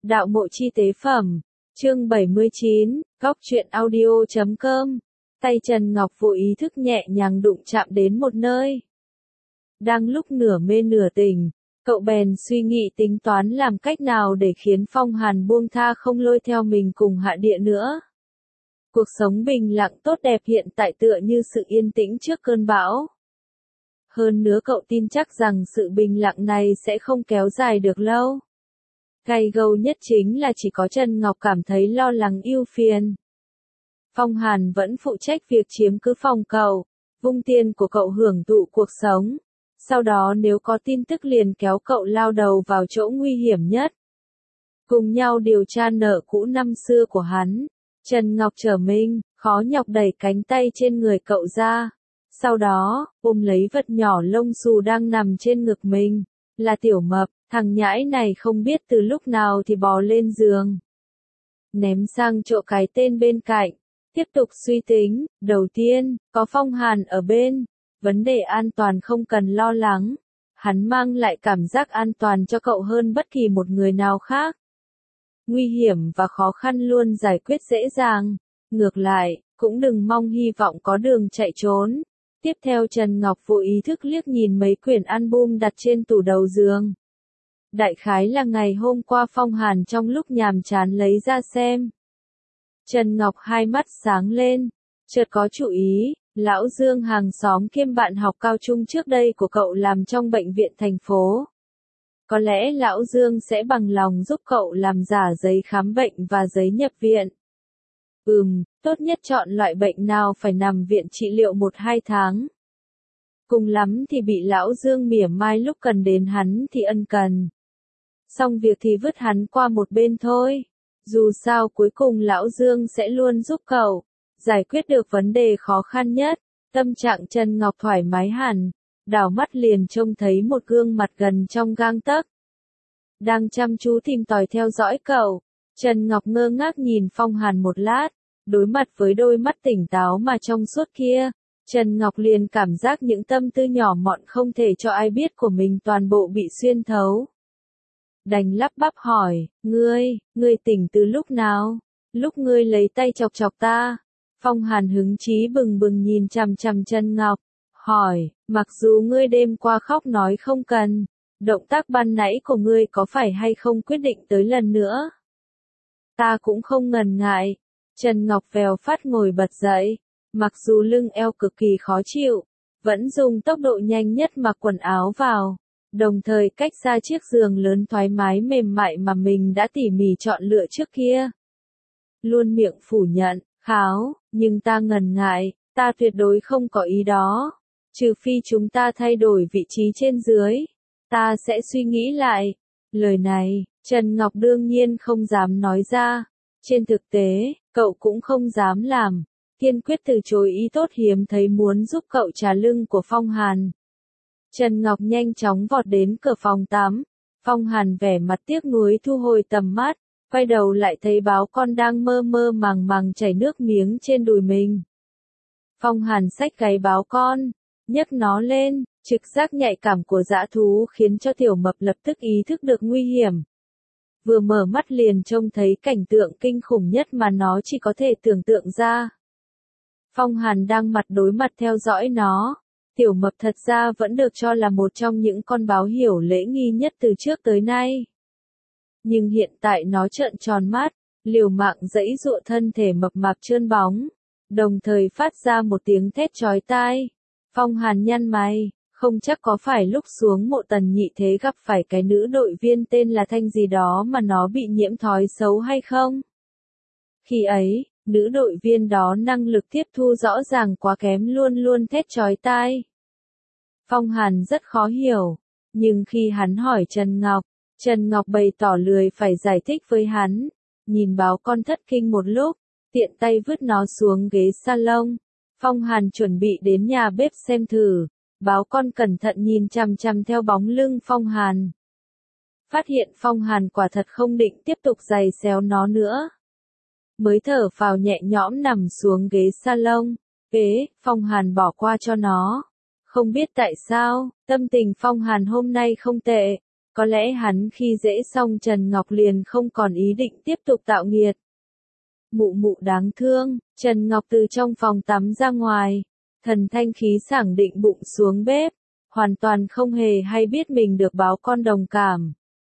Đạo mộ chi tế phẩm. Chương 79, Góc truyện audio.com. Tay Trần Ngọc vô ý thức nhẹ nhàng đụng chạm đến một nơi. Đang lúc nửa mê nửa tỉnh, cậu bèn suy nghĩ tính toán làm cách nào để khiến Phong Hàn buông tha không lôi theo mình cùng hạ địa nữa. Cuộc sống bình lặng tốt đẹp hiện tại tựa như sự yên tĩnh trước cơn bão. Hơn nữa cậu tin chắc rằng sự bình lặng này sẽ không kéo dài được lâu. Gay gâu nhất chính là chỉ có Trần Ngọc cảm thấy lo lắng ưu phiền. Phong Hàn vẫn phụ trách việc chiếm cứ phòng cậu, vung tiền của cậu hưởng thụ cuộc sống. Sau đó nếu có tin tức liền kéo cậu lao đầu vào chỗ nguy hiểm nhất. Cùng nhau điều tra nợ cũ năm xưa của hắn. Trần Ngọc trở mình, khó nhọc đẩy cánh tay trên người cậu ra. Sau đó, ôm lấy vật nhỏ lông xù đang nằm trên ngực mình. Là Tiểu Mập, thằng nhãi này không biết từ lúc nào thì bò lên giường. Ném sang chỗ cái tên bên cạnh. Tiếp tục suy tính, đầu tiên, có Phong Hàn ở bên. Vấn đề an toàn không cần lo lắng. Hắn mang lại cảm giác an toàn cho cậu hơn bất kỳ một người nào khác. Nguy hiểm và khó khăn luôn giải quyết dễ dàng. Ngược lại, cũng đừng mong hy vọng có đường chạy trốn. Tiếp theo Trần Ngọc vô ý thức liếc nhìn mấy quyển album đặt trên tủ đầu giường. Đại khái là ngày hôm qua Phong Hàn trong lúc nhàm chán lấy ra xem. Trần Ngọc hai mắt sáng lên, chợt có chủ ý, lão Dương hàng xóm kiêm bạn học cao trung trước đây của cậu làm trong bệnh viện thành phố. Có lẽ lão Dương sẽ bằng lòng giúp cậu làm giả giấy khám bệnh và giấy nhập viện. Tốt nhất chọn loại bệnh nào phải nằm viện trị liệu 1-2 tháng. Cùng lắm thì bị lão Dương mỉa mai lúc cần đến hắn thì ân cần. Xong việc thì vứt hắn qua một bên thôi. Dù sao cuối cùng lão Dương sẽ luôn giúp cậu giải quyết được vấn đề khó khăn nhất. Tâm trạng Trần Ngọc thoải mái hẳn, đảo mắt liền trông thấy một gương mặt gần trong gang tấc. Đang chăm chú tìm tòi theo dõi cậu, Trần Ngọc ngơ ngác nhìn Phong Hàn một lát, đối mặt với đôi mắt tỉnh táo mà trong suốt kia, Trần Ngọc liền cảm giác những tâm tư nhỏ mọn không thể cho ai biết của mình toàn bộ bị xuyên thấu. Đành lắp bắp hỏi, ngươi tỉnh từ lúc nào? Lúc ngươi lấy tay chọc chọc ta. Phong Hàn hứng chí bừng bừng nhìn chằm chằm Trần Ngọc, hỏi, mặc dù ngươi đêm qua khóc nói không cần, động tác ban nãy của ngươi có phải hay không quyết định tới lần nữa? Ta cũng không ngần ngại. Trần Ngọc vèo phát ngồi bật dậy, mặc dù lưng eo cực kỳ khó chịu, vẫn dùng tốc độ nhanh nhất mặc quần áo vào, đồng thời cách xa chiếc giường lớn thoải mái mềm mại mà mình đã tỉ mỉ chọn lựa trước kia. Luôn miệng phủ nhận, kháo, nhưng ta ngần ngại, ta tuyệt đối không có ý đó. Trừ phi chúng ta thay đổi vị trí trên dưới, ta sẽ suy nghĩ lại. Lời này, Trần Ngọc đương nhiên không dám nói ra. Trên thực tế, cậu cũng không dám làm. Kiên quyết từ chối ý tốt hiếm thấy muốn giúp cậu trả lưng của Phong Hàn. Trần Ngọc nhanh chóng vọt đến cửa phòng tắm. Phong Hàn vẻ mặt tiếc nuối thu hồi tầm mắt, quay đầu lại thấy báo con đang mơ mơ màng màng chảy nước miếng trên đùi mình. Phong Hàn xách cái báo con, nhấc nó lên, trực giác nhạy cảm của dã thú khiến cho Tiểu Mập lập tức ý thức được nguy hiểm. Vừa mở mắt liền trông thấy cảnh tượng kinh khủng nhất mà nó chỉ có thể tưởng tượng ra. Phong Hàn đang mặt đối mặt theo dõi nó. Tiểu Mập thật ra vẫn được cho là một trong những con báo hiểu lễ nghi nhất từ trước tới nay. Nhưng hiện tại nó trợn tròn mắt, liều mạng giãy giụa thân thể mập mạp trơn bóng, đồng thời phát ra một tiếng thét chói tai. Phong Hàn nhăn mày, không chắc có phải lúc xuống mộ Tần Nhị Thế gặp phải cái nữ đội viên tên là Thanh gì đó mà nó bị nhiễm thói xấu hay không? Khi ấy, nữ đội viên đó năng lực tiếp thu rõ ràng quá kém luôn luôn thét chói tai. Phong Hàn rất khó hiểu, nhưng khi hắn hỏi Trần Ngọc bày tỏ lười phải giải thích với hắn, nhìn báo con thất kinh một lúc, tiện tay vứt nó xuống ghế salon. Phong Hàn chuẩn bị đến nhà bếp xem thử, báo con cẩn thận nhìn chằm chằm theo bóng lưng Phong Hàn. Phát hiện Phong Hàn quả thật không định tiếp tục giày xéo nó nữa. Mới thở phào nhẹ nhõm nằm xuống ghế salon, Phong Hàn bỏ qua cho nó. Không biết tại sao, tâm tình Phong Hàn hôm nay không tệ. Có lẽ hắn khi dễ xong Trần Ngọc liền không còn ý định tiếp tục tạo nghiệt. Mụ mụ đáng thương, Trần Ngọc từ trong phòng tắm ra ngoài, thần thanh khí sảng định bụng xuống bếp, hoàn toàn không hề hay biết mình được báo con đồng cảm.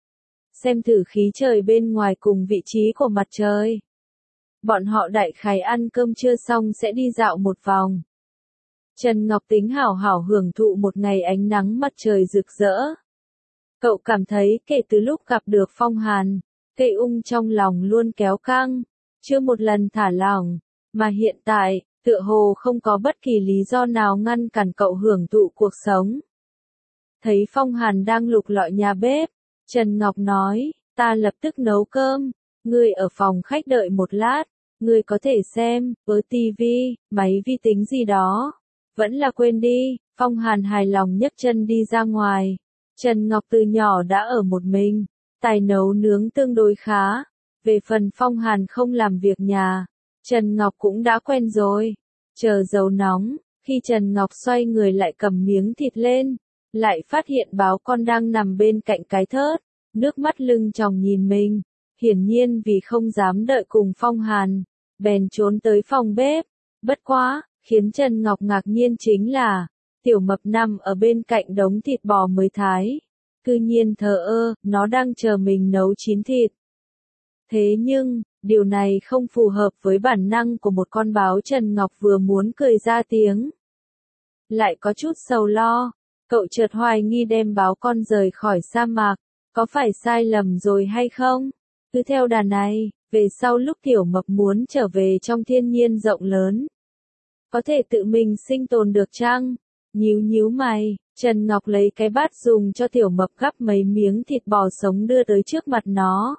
Xem thử khí trời bên ngoài cùng vị trí của mặt trời. Bọn họ đại khái ăn cơm trưa xong sẽ đi dạo một vòng. Trần Ngọc tính hảo hảo hưởng thụ một ngày ánh nắng mặt trời rực rỡ. Cậu cảm thấy kể từ lúc gặp được Phong Hàn, cây trong lòng luôn kéo căng, chưa một lần thả lỏng, mà hiện tại, tựa hồ không có bất kỳ lý do nào ngăn cản cậu hưởng thụ cuộc sống. Thấy Phong Hàn đang lục lọi nhà bếp, Trần Ngọc nói, ta lập tức nấu cơm, ngươi ở phòng khách đợi một lát, ngươi có thể xem, với tivi, máy vi tính gì đó. Vẫn là quên đi, Phong Hàn hài lòng nhấc chân đi ra ngoài. Trần Ngọc từ nhỏ đã ở một mình, tài nấu nướng tương đối khá. Về phần Phong Hàn không làm việc nhà, Trần Ngọc cũng đã quen rồi. Chờ dầu nóng, khi Trần Ngọc xoay người lại cầm miếng thịt lên, lại phát hiện báo con đang nằm bên cạnh cái thớt, nước mắt lưng tròng nhìn mình. Hiển nhiên vì không dám đợi cùng Phong Hàn, bèn trốn tới phòng bếp. Bất quá, khiến Trần Ngọc ngạc nhiên chính là, Tiểu Mập nằm ở bên cạnh đống thịt bò mới thái. Cư nhiên thờ ơ, nó đang chờ mình nấu chín thịt. Thế nhưng, điều này không phù hợp với bản năng của một con báo. Trần Ngọc vừa muốn cười ra tiếng, lại có chút sầu lo. Cậu chợt hoài nghi đem báo con rời khỏi sa mạc, có phải sai lầm rồi hay không? Cứ theo đà này, về sau lúc Tiểu Mập muốn trở về trong thiên nhiên rộng lớn, có thể tự mình sinh tồn được chăng? Nhíu mày, Trần Ngọc lấy cái bát dùng cho Tiểu Mập gắp mấy miếng thịt bò sống đưa tới trước mặt nó.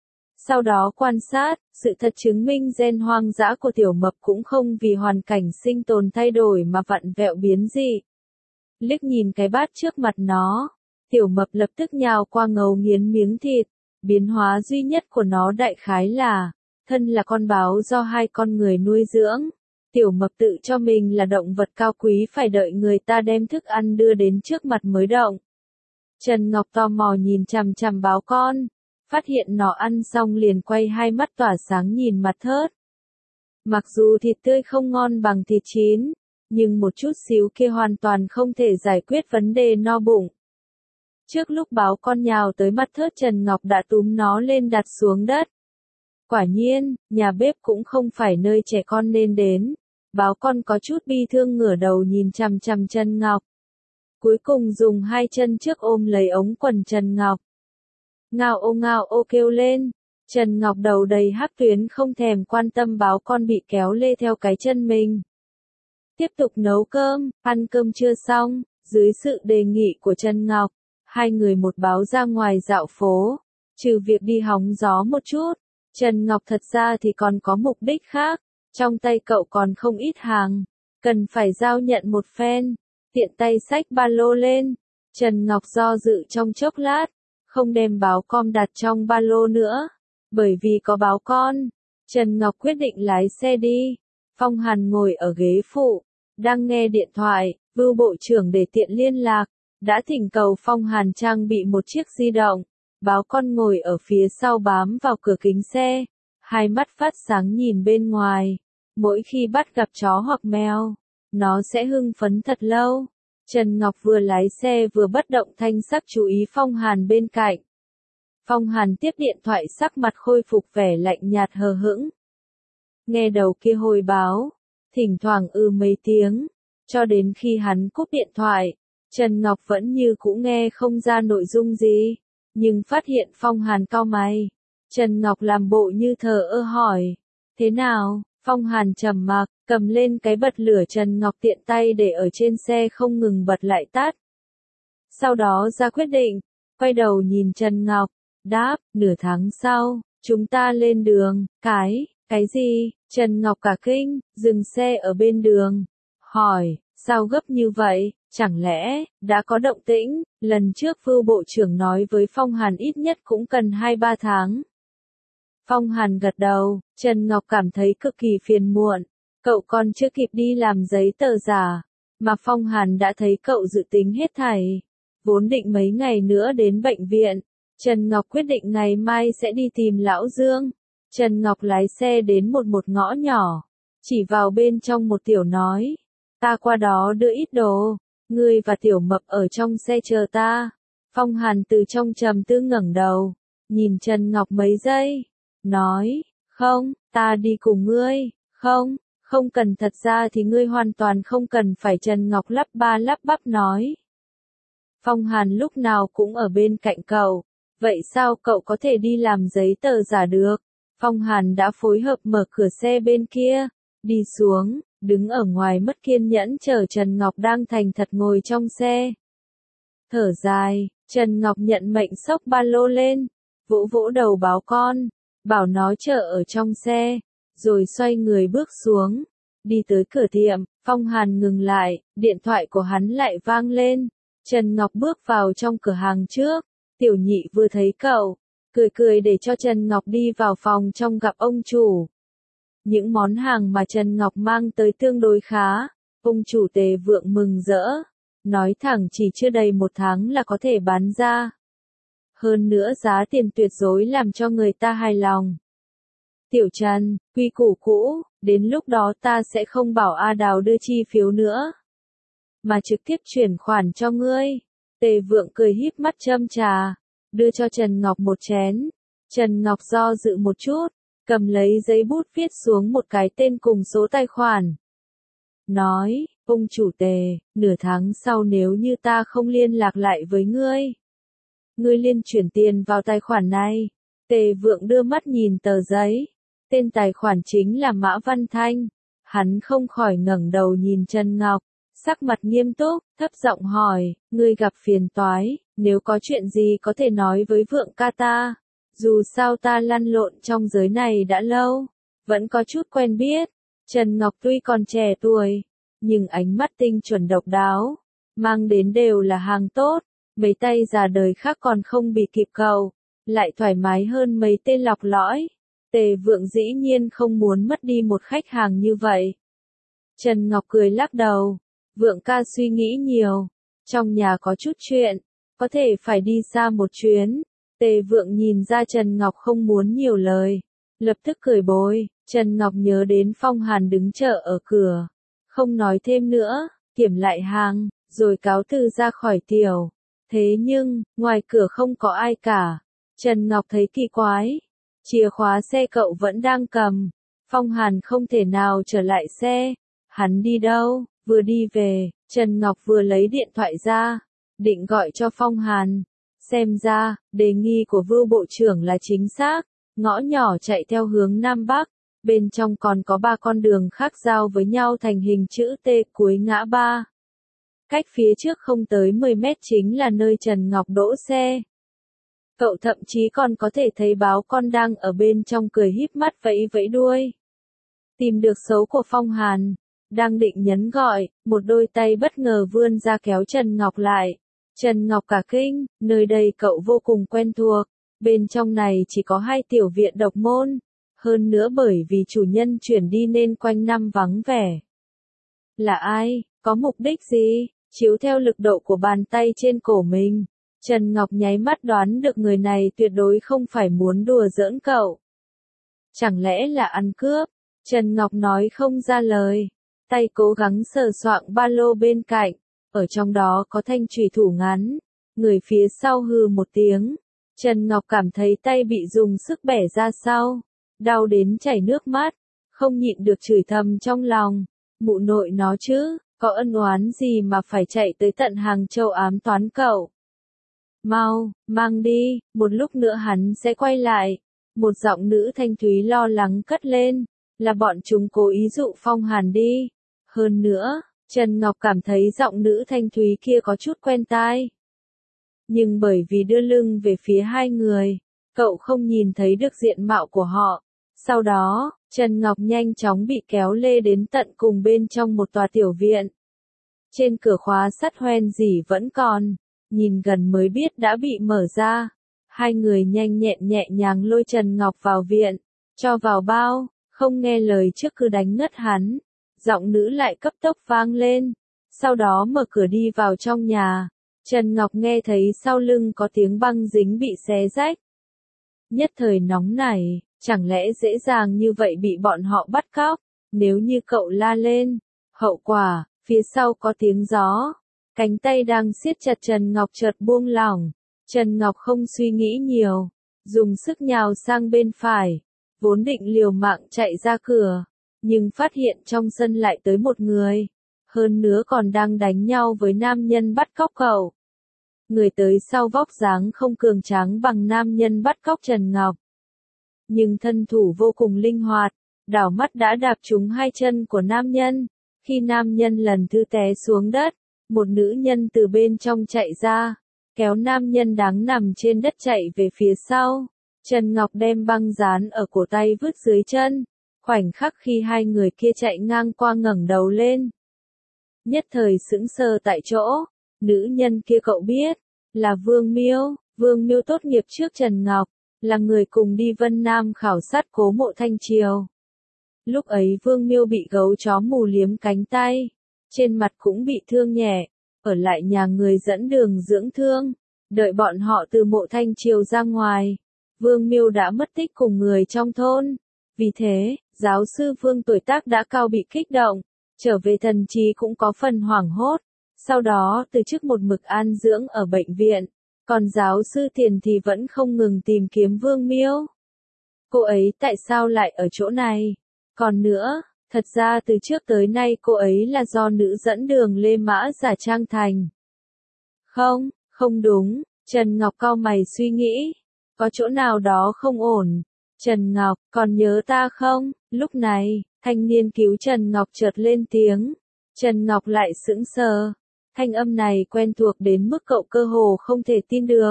Sau đó quan sát, sự thật chứng minh gen hoang dã của Tiểu Mập cũng không vì hoàn cảnh sinh tồn thay đổi mà vặn vẹo biến dị. Liếc nhìn cái bát trước mặt nó, Tiểu Mập lập tức nhào qua ngấu nghiến miếng thịt. Biến hóa duy nhất của nó đại khái là, thân là con báo do hai con người nuôi dưỡng. Tiểu Mập tự cho mình là động vật cao quý, phải đợi người ta đem thức ăn đưa đến trước mặt mới động. Trần Ngọc tò mò nhìn chằm chằm báo con, phát hiện nó ăn xong liền quay hai mắt tỏa sáng nhìn mặt thớt. Mặc dù thịt tươi không ngon bằng thịt chín, nhưng một chút xíu kia hoàn toàn không thể giải quyết vấn đề no bụng. Trước lúc báo con nhào tới mặt thớt, Trần Ngọc đã túm nó lên đặt xuống đất. Quả nhiên, nhà bếp cũng không phải nơi trẻ con nên đến. Báo con có chút bi thương ngửa đầu nhìn chằm chằm Trần Ngọc. Cuối cùng dùng hai chân trước ôm lấy ống quần Trần Ngọc. Ngao ô kêu lên. Trần Ngọc đầu đầy hắc tuyến không thèm quan tâm báo con bị kéo lê theo cái chân mình. Tiếp tục nấu cơm, ăn cơm trưa xong, dưới sự đề nghị của Trần Ngọc, hai người một báo ra ngoài dạo phố. Trừ việc đi hóng gió một chút, Trần Ngọc thật ra thì còn có mục đích khác. Trong tay cậu còn không ít hàng, cần phải giao nhận một phen. Tiện tay xách ba lô lên, Trần Ngọc do dự trong chốc lát, không đem báo con đặt trong ba lô nữa. Bởi vì có báo con, Trần Ngọc quyết định lái xe đi. Phong Hàn ngồi ở ghế phụ, đang nghe điện thoại. Vưu Bộ trưởng để tiện liên lạc, đã thỉnh cầu Phong Hàn trang bị một chiếc di động. Báo con ngồi ở phía sau bám vào cửa kính xe, hai mắt phát sáng nhìn bên ngoài. Mỗi khi bắt gặp chó hoặc mèo, nó sẽ hưng phấn thật lâu. Trần Ngọc vừa lái xe vừa bất động thanh sắc chú ý Phong Hàn bên cạnh. Phong Hàn tiếp điện thoại, sắc mặt khôi phục vẻ lạnh nhạt hờ hững. Nghe đầu kia hồi báo, thỉnh thoảng mấy tiếng, cho đến khi hắn cúp điện thoại, Trần Ngọc vẫn như cũ nghe không ra nội dung gì, nhưng phát hiện Phong Hàn cau mày. Trần Ngọc làm bộ như thờ ơ hỏi, thế nào? Phong Hàn trầm mặc, cầm lên cái bật lửa Trần Ngọc tiện tay để ở trên xe không ngừng bật lại tắt. Sau đó ra quyết định, quay đầu nhìn Trần Ngọc, đáp, nửa tháng sau, chúng ta lên đường. Cái gì? Trần Ngọc cả kinh, dừng xe ở bên đường, hỏi, sao gấp như vậy, chẳng lẽ, đã có động tĩnh? Lần trước Vưu Bộ trưởng nói với Phong Hàn ít nhất cũng cần 2-3 tháng. Phong Hàn gật đầu, Trần Ngọc cảm thấy cực kỳ phiền muộn, cậu còn chưa kịp đi làm giấy tờ giả, mà Phong Hàn đã thấy cậu dự tính hết thảy. Vốn định mấy ngày nữa đến bệnh viện, Trần Ngọc quyết định ngày mai sẽ đi tìm Lão Dương. Trần Ngọc lái xe đến một ngõ nhỏ, chỉ vào bên trong một tiểu nói, ta qua đó đưa ít đồ, ngươi và Tiểu Mập ở trong xe chờ ta. Phong Hàn từ trong trầm tư ngẩng đầu, nhìn Trần Ngọc mấy giây, nói, không, ta đi cùng ngươi, không, không cần, thật ra thì ngươi hoàn toàn không cần phải. Trần Ngọc lắp ba lắp bắp nói. Phong Hàn lúc nào cũng ở bên cạnh cậu, vậy sao cậu có thể đi làm giấy tờ giả được? Phong Hàn đã phối hợp mở cửa xe bên kia, đi xuống, đứng ở ngoài mất kiên nhẫn chờ Trần Ngọc đang thành thật ngồi trong xe. Thở dài, Trần Ngọc nhận mệnh xốc ba lô lên, vỗ vỗ đầu báo con, bảo nó chờ ở trong xe, rồi xoay người bước xuống, đi tới cửa tiệm. Phong Hàn ngừng lại, điện thoại của hắn lại vang lên. Trần Ngọc bước vào trong cửa hàng trước, Tiểu Nhị vừa thấy cậu, cười cười để cho Trần Ngọc đi vào phòng trong gặp ông chủ. Những món hàng mà Trần Ngọc mang tới tương đối khá, ông chủ Tề Vượng mừng rỡ, nói thẳng chỉ chưa đầy 1 tháng là có thể bán ra. Hơn nữa giá tiền tuyệt đối làm cho người ta hài lòng. Tiểu Trần, quy củ cũ, đến lúc đó ta sẽ không bảo A Đào đưa chi phiếu nữa, mà trực tiếp chuyển khoản cho ngươi. Tề Vượng cười híp mắt châm trà, đưa cho Trần Ngọc một chén. Trần Ngọc do dự một chút, cầm lấy giấy bút viết xuống một cái tên cùng số tài khoản. Nói, ông chủ Tề, nửa tháng sau nếu như ta không liên lạc lại với ngươi, ngươi liên chuyển tiền vào tài khoản này. Tề Vượng đưa mắt nhìn tờ giấy, tên tài khoản chính là Mã Văn Thanh. Hắn không khỏi ngẩng đầu nhìn Trần Ngọc, sắc mặt nghiêm túc, thấp giọng hỏi, ngươi gặp phiền toái, nếu có chuyện gì có thể nói với Vượng ca ta. Dù sao ta lăn lộn trong giới này đã lâu, vẫn có chút quen biết. Trần Ngọc tuy còn trẻ tuổi, nhưng ánh mắt tinh chuẩn độc đáo, mang đến đều là hàng tốt, mấy tay già đời khác còn không bị kịp cậu, lại thoải mái hơn mấy tên lọc lõi. Tề Vượng dĩ nhiên không muốn mất đi một khách hàng như vậy. Trần Ngọc cười lắc đầu, Vượng ca suy nghĩ nhiều, trong nhà có chút chuyện, có thể phải đi xa một chuyến. Tề Vượng nhìn ra Trần Ngọc không muốn nhiều lời, lập tức cười bồi. Trần Ngọc nhớ đến Phong Hàn đứng chờ ở cửa, không nói thêm nữa, kiểm lại hàng, rồi cáo từ ra khỏi tiểu. Thế nhưng, ngoài cửa không có ai cả. Trần Ngọc thấy kỳ quái, chìa khóa xe cậu vẫn đang cầm, Phong Hàn không thể nào trở lại xe. Hắn đi đâu? Vừa đi về, Trần Ngọc vừa lấy điện thoại ra, định gọi cho Phong Hàn. Xem ra, đề nghị của Vưu Bộ trưởng là chính xác, ngõ nhỏ chạy theo hướng Nam Bắc, bên trong còn có 3 con đường khác giao với nhau thành hình chữ T cuối ngã ba. Cách phía trước không tới 10 mét chính là nơi Trần Ngọc đỗ xe. Cậu thậm chí còn có thể thấy báo con đang ở bên trong cười híp mắt vẫy vẫy đuôi. Tìm được số của Phong Hàn, đang định nhấn gọi, một đôi tay bất ngờ vươn ra kéo Trần Ngọc lại. Trần Ngọc cả kinh, nơi đây cậu vô cùng quen thuộc, bên trong này chỉ có 2 tiểu viện độc môn, hơn nữa bởi vì chủ nhân chuyển đi nên quanh năm vắng vẻ. Là ai? Có mục đích gì? Chiếu theo lực độ của bàn tay trên cổ mình, Trần Ngọc nháy mắt đoán được người này tuyệt đối không phải muốn đùa giỡn cậu. Chẳng lẽ là ăn cướp? Trần Ngọc nói không ra lời, tay cố gắng sờ soạng ba lô bên cạnh, ở trong đó có thanh chùy thủ ngắn. Người phía sau hừ một tiếng, Trần Ngọc cảm thấy tay bị dùng sức bẻ ra sau, đau đến chảy nước mắt, không nhịn được chửi thầm trong lòng, mụ nội nó chứ, có ân oán gì mà phải chạy tới tận Hàng Châu ám toán cậu. Mau, mang đi, một lúc nữa hắn sẽ quay lại. Một giọng nữ thanh thúy lo lắng cất lên, là bọn chúng cố ý dụ Phong Hàn đi. Hơn nữa, Trần Ngọc cảm thấy giọng nữ thanh thúy kia có chút quen tai. Nhưng bởi vì đưa lưng về phía 2 người, cậu không nhìn thấy được diện mạo của họ. Sau đó, Trần Ngọc nhanh chóng bị kéo lê đến tận cùng bên trong một tòa tiểu viện. Trên cửa khóa sắt hoen dỉ vẫn còn, nhìn gần mới biết đã bị mở ra. 2 người nhanh nhẹ nhàng lôi Trần Ngọc vào viện, cho vào bao, không nghe lời trước cứ đánh ngất hắn. Giọng nữ lại cấp tốc vang lên, sau đó mở cửa đi vào trong nhà. Trần Ngọc nghe thấy sau lưng có tiếng băng dính bị xé rách. Nhất thời nóng nảy, chẳng lẽ dễ dàng như vậy bị bọn họ bắt cóc, nếu như cậu la lên. Hậu quả, phía sau có tiếng gió, cánh tay đang siết chặt Trần Ngọc chợt buông lỏng. Trần Ngọc không suy nghĩ nhiều, dùng sức nhào sang bên phải, vốn định liều mạng chạy ra cửa, nhưng phát hiện trong sân lại tới một người, hơn nữa còn đang đánh nhau với nam nhân bắt cóc cậu. Người tới sau vóc dáng không cường tráng bằng nam nhân bắt cóc Trần Ngọc, nhưng thân thủ vô cùng linh hoạt, đảo mắt đã đạp trúng hai chân của nam nhân. Khi nam nhân lần thứ té xuống đất, một nữ nhân từ bên trong chạy ra, kéo nam nhân đang nằm trên đất chạy về phía sau. Trần Ngọc đem băng dán ở cổ tay vứt dưới chân. Khoảnh khắc khi hai người kia chạy ngang qua ngẩng đầu lên, nhất thời sững sờ tại chỗ. Nữ nhân kia cậu biết, là Vương Miêu. Vương Miêu tốt nghiệp trước Trần Ngọc, là người cùng đi Vân Nam khảo sát cố mộ Thanh Triều. Lúc ấy Vương Miêu bị gấu chó mù liếm cánh tay, trên mặt cũng bị thương nhẹ, ở lại nhà người dẫn đường dưỡng thương, đợi bọn họ từ mộ Thanh Triều ra ngoài. Vương Miêu đã mất tích cùng người trong thôn, vì thế, giáo sư Vương tuổi tác đã cao bị kích động, trở về thần trí cũng có phần hoảng hốt, sau đó từ chức một mực an dưỡng ở bệnh viện, còn giáo sư Tiền thì vẫn không ngừng tìm kiếm Vương Miêu. Cô ấy tại sao lại ở chỗ này? Còn nữa, thật ra từ trước tới nay cô ấy là do nữ dẫn đường Lê Mã giả trang thành. Không, không đúng, Trần Ngọc cau mày suy nghĩ, có chỗ nào đó không ổn. Trần Ngọc, còn nhớ ta không? Lúc này, thanh niên cứu Trần Ngọc chợt lên tiếng. Trần Ngọc lại sững sờ. Thanh âm này quen thuộc đến mức cậu cơ hồ không thể tin được.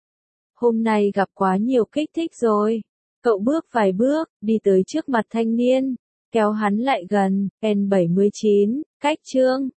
Hôm nay gặp quá nhiều kích thích rồi. Cậu bước vài bước, đi tới trước mặt thanh niên, kéo hắn lại gần. N79, cách chương